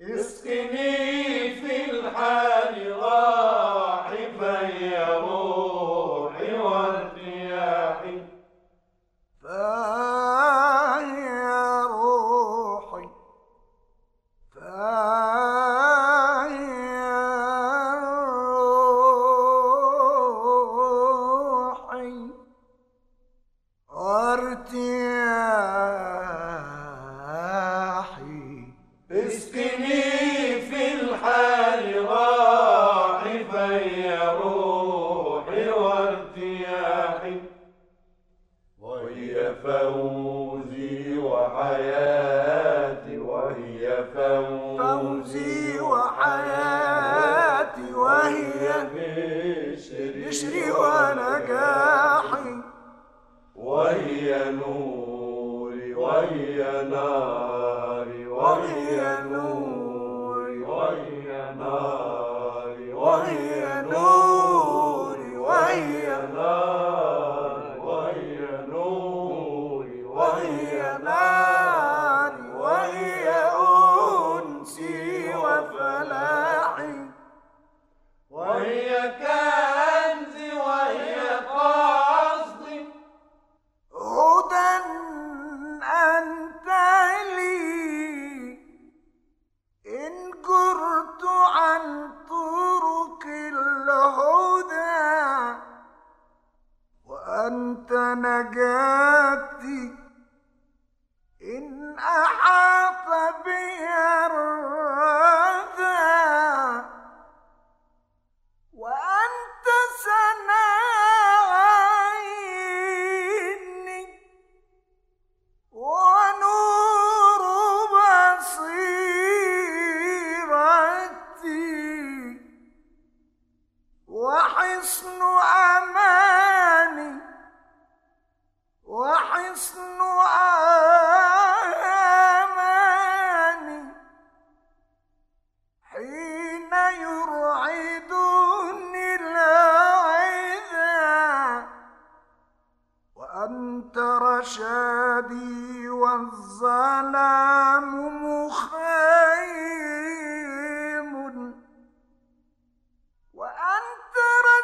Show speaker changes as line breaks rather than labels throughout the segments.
اسقني في الحال راحفا يا روحي وارتياحي.
فيا روحي وارتياحي.
اسقني في الحال راحفا يا روحي وارتياحي. وهي فوزي وحياتي، وهي
فوزي وحياتي، وهي بشري ونجاحي.
وهي نوري وهي ناري، وهي نوري وهي ناري،
وهي نوري وهي
ناري، وهي نوري
وهي ناري، وهي أنسي وفلاحي.
وهي كنزي وهي قصدي.
هدى أنت لي إن جرت عن طرق الهدى، وأنت نجاتي إن أحاط بي الردى، وأنت سنا عيني ونور بصيرتي وحصن أماني وحصن أماني حين يرعدني العذا، وأنت رشادي والظلام مخيم، وأنت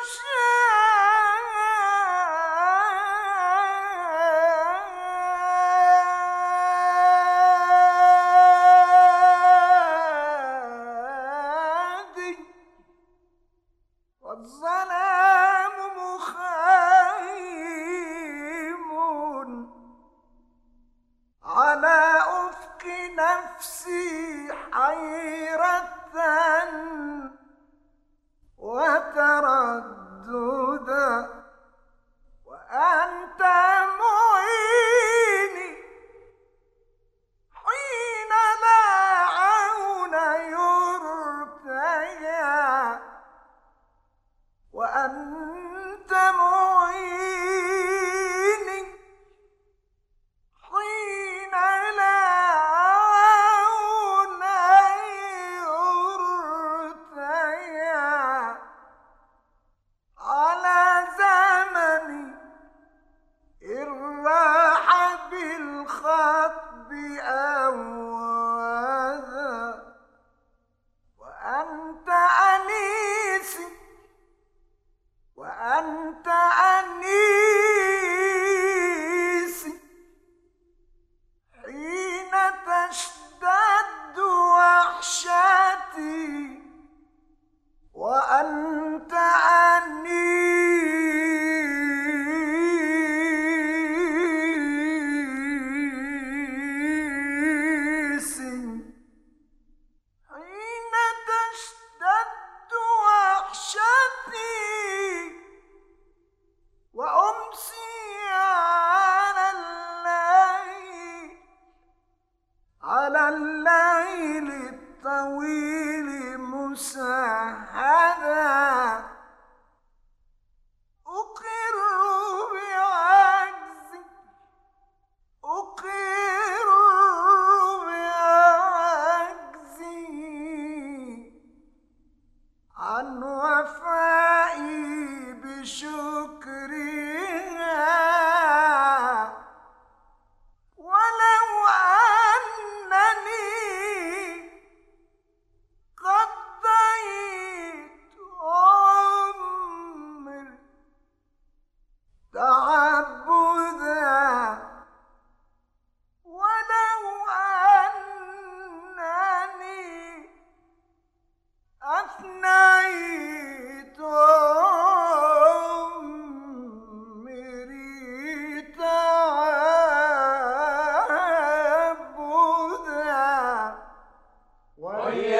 رشادي والظلام مخيم على أفق نفسي حيرة وترددا، وأنت معيني حين لا عون يرتجى، وأنت معيني حين لا عون يرتجى، على زمني إن راح بالخطب أوذى، وأنت أنيسي وأنت أنيسي حين تشتد وحشتي، وأنت أنيسي حين تشتد وحشتي، وأمسي على الليل الطويل مسهدا، أقر بعجزي أقر بعجزي عن وفائي بشكرها، ولو أنني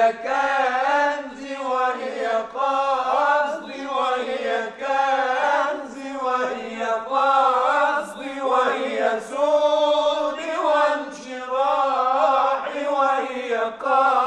كنزي وهي قصدي وهي كنزي وهي قصدي وهي سودي وانشراحي وهي قصدي